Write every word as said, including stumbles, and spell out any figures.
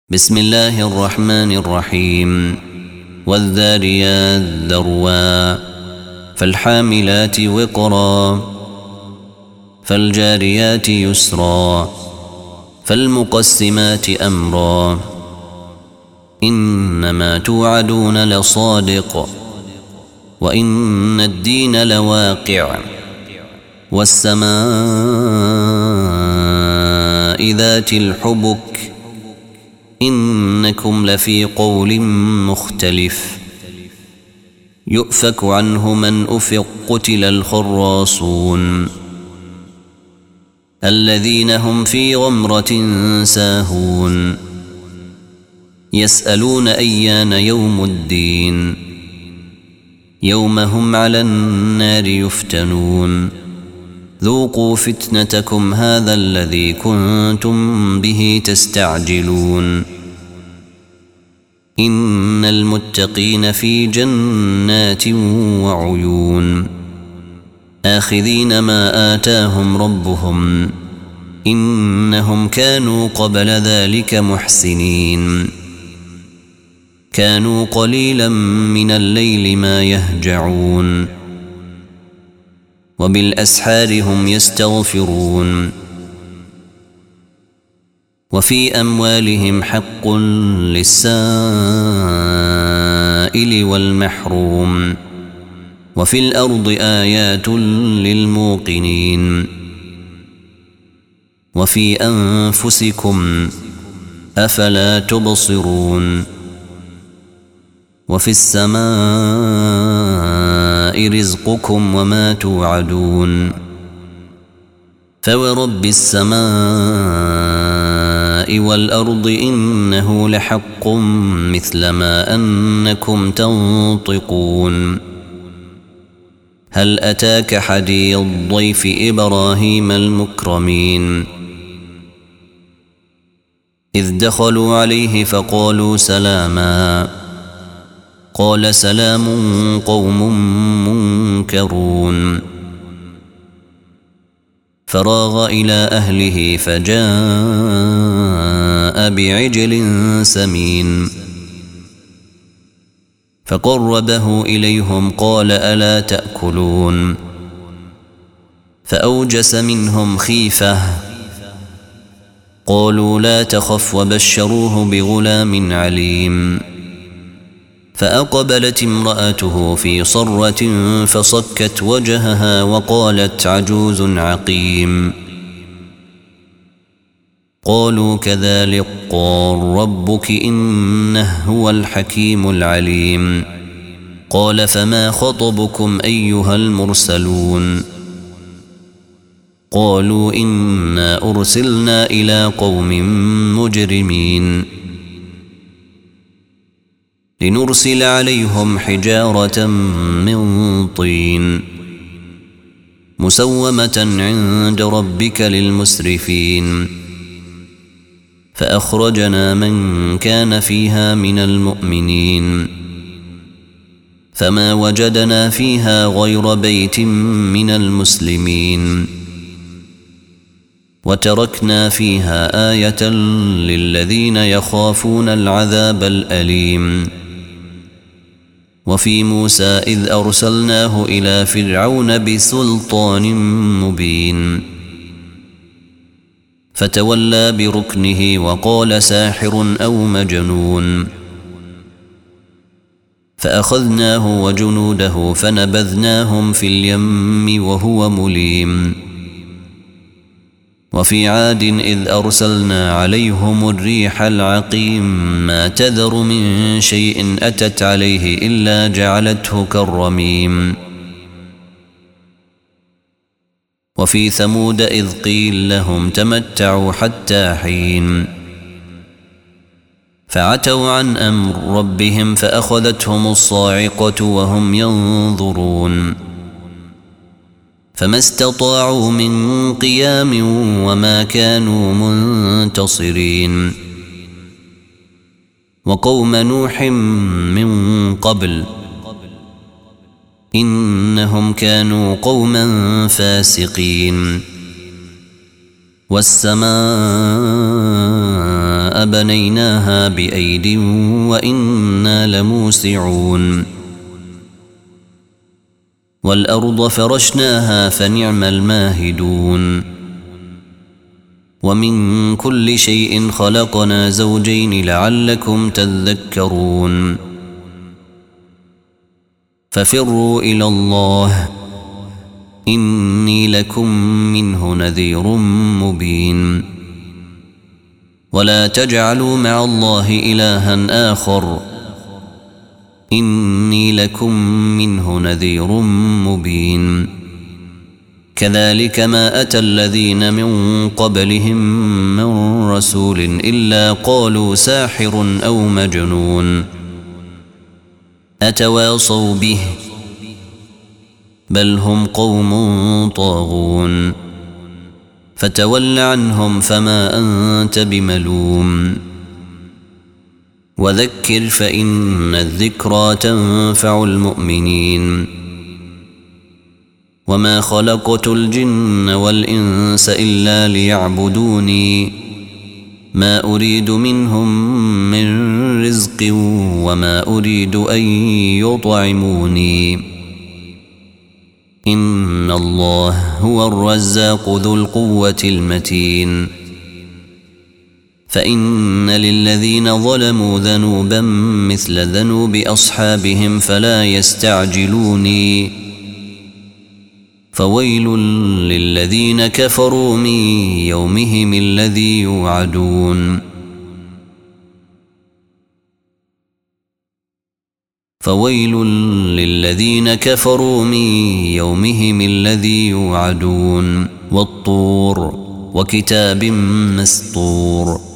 بسم الله الرحمن الرحيم والذاريات ذروا فالحاملات وقرا فالجاريات يسرا فالمقسمات أمرا إنما توعدون لصادق وإن الدين لواقع والسماء ذات الحبك إنكم لفي قول مختلف يؤفك عنه من أفق قتل الخراصون الذين هم في غمرة ساهون يسألون أيان يوم الدين يوم هم على النار يفتنون ذوقوا فتنتكم هذا الذي كنتم به تستعجلون إن المتقين في جنات وعيون آخذين ما آتاهم ربهم إنهم كانوا قبل ذلك محسنين كانوا قليلا من الليل ما يهجعون وبالأسحار هم يستغفرون وفي أموالهم حق للسائل والمحروم وفي الأرض آيات للموقنين وفي أنفسكم أفلا تبصرون وفي السماء رزقكم وما توعدون فورب السماء والأرض إنه لحق مثل ما أنكم تنطقون هل أتاك حديث ضيف إبراهيم المكرمين إذ دخلوا عليه فقالوا سلاما قال سلام قوم منكرون فراغ إلى أهله فجاء بعجل سمين فقربه إليهم قال ألا تأكلون فأوجس منهم خيفة قالوا لا تخف وبشروه بغلام عليم فأقبلت امرأته في صرة فصكت وجهها وقالت عجوز عقيم قالوا كذلك قال ربك إنه هو الحكيم العليم قال فما خطبكم أيها المرسلون قالوا إنا أرسلنا إلى قوم مجرمين لنرسل عليهم حجارة من طين مسومة عند ربك للمسرفين فأخرجنا من كان فيها من المؤمنين فما وجدنا فيها غير بيت من المسلمين وتركنا فيها آية للذين يخافون العذاب الأليم وفي موسى إذ أرسلناه إلى فرعون بسلطان مبين فتولى بركنه وقال ساحر أو مجنون فأخذناه وجنوده فنبذناهم في اليم وهو مليم وفي عاد إذ أرسلنا عليهم الريح العقيم ما تذر من شيء أتت عليه إلا جعلته كالرميم وفي ثمود إذ قيل لهم تمتعوا حتى حين فعتوا عن أمر ربهم فأخذتهم الصاعقة وهم ينظرون فما استطاعوا من قيام وما كانوا منتصرين وقوم نوح من قبل إنهم كانوا قوما فاسقين والسماء بنيناها بأيد وإنا لموسعون والأرض فرشناها فنعم الماهدون ومن كل شيء خلقنا زوجين لعلكم تذكرون ففروا إلى الله إني لكم منه نذير مبين ولا تجعلوا مع الله إلها آخر إني لكم منه نذير مبين كذلك ما أتى الذين من قبلهم من رسول إلا قالوا ساحر أو مجنون أتواصوا به بل هم قوم طاغون فتول عنهم فما أنت بملوم وذكر فإن الذكرى تنفع المؤمنين وما خلقت الجن والإنس إلا ليعبدوني ما أريد منهم من رزق وما أريد أن يطعموني إن الله هو الرزاق ذو القوة المتين فإن للذين ظلموا ذنوبا مثل ذنوب أصحابهم فلا يستعجلوني فويل للذين كفروا من يومهم الذي يوعدون فويل للذين كفروا من يومهم الذي يوعدون والطور وكتاب مسطور